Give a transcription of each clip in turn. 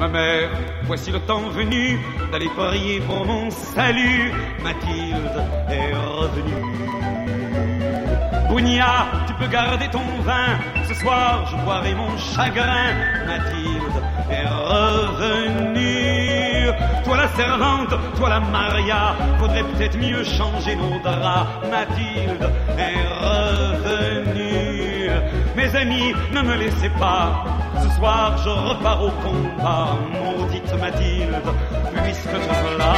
Ma mère, voici le temps venu d'aller prier pour mon salut. Mathilde est revenue. Bounia, tu peux garder ton vin. Ce soir, je boirai mon chagrin. Mathilde est revenue. Toi la servante, toi la Maria, faudrait peut-être mieux changer nos draps. Mathilde est revenue. Mes amis, ne me laissez pas. Ce soir, je repars au combat. Maudite Mathilde, puisque te voilà.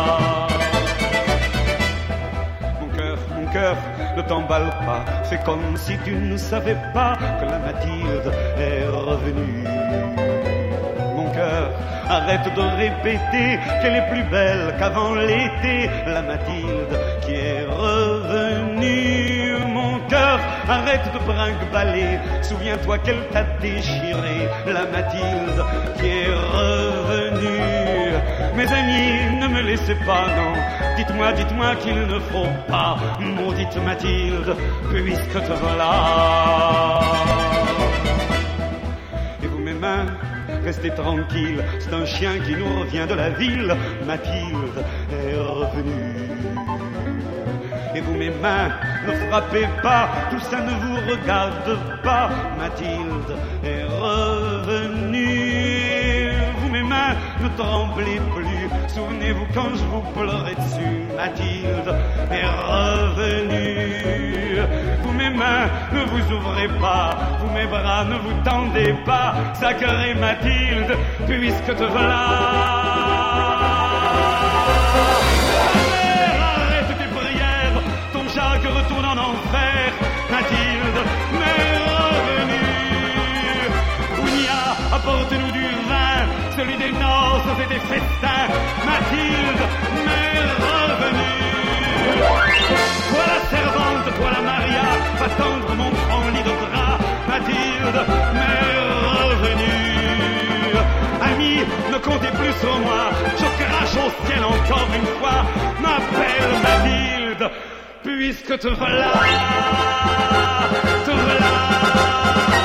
Mon cœur, ne t'emballe pas. Fais comme si tu ne savais pas que la Mathilde est revenue. Mon cœur, arrête de répéter qu'elle est plus belle qu'avant l'été. La Mathilde qui est revenue. Mon cœur, arrête de brinque-baller. Souviens-toi qu'elle t'a déchiré. La Mathilde qui est revenue. Mes amis, ne me laissez pas, non. Dites-moi qu'il ne faut pas. Maudite Mathilde, puisque te voilà. Et vous, mes mains, restez tranquilles. C'est un chien qui nous revient de la ville. Mathilde est revenue. Et vous, mes mains, ne frappez pas, tout ça ne vous regarde pas. Mathilde est revenue. Vous, mes mains, ne tremblez plus. Souvenez-vous quand je vous pleurais dessus. Mathilde est revenue. Vous, mes mains, ne vous ouvrez pas. Vous, mes bras, ne vous tendez pas. Sacrée Mathilde, puisque te voilà. Jacques retourne en enfer. Mathilde m'est revenue. Ounia, apporte-nous du vin, celui des noces et des festins. Mathilde m'est revenue. Toi la servante, toi la Maria, va tendre mon grand lit de drap. Mathilde m'est revenue. Amis, ne comptez plus sur moi, je crache au ciel encore une fois. M'appelle Mathilde, puisque te voilà, te voilà.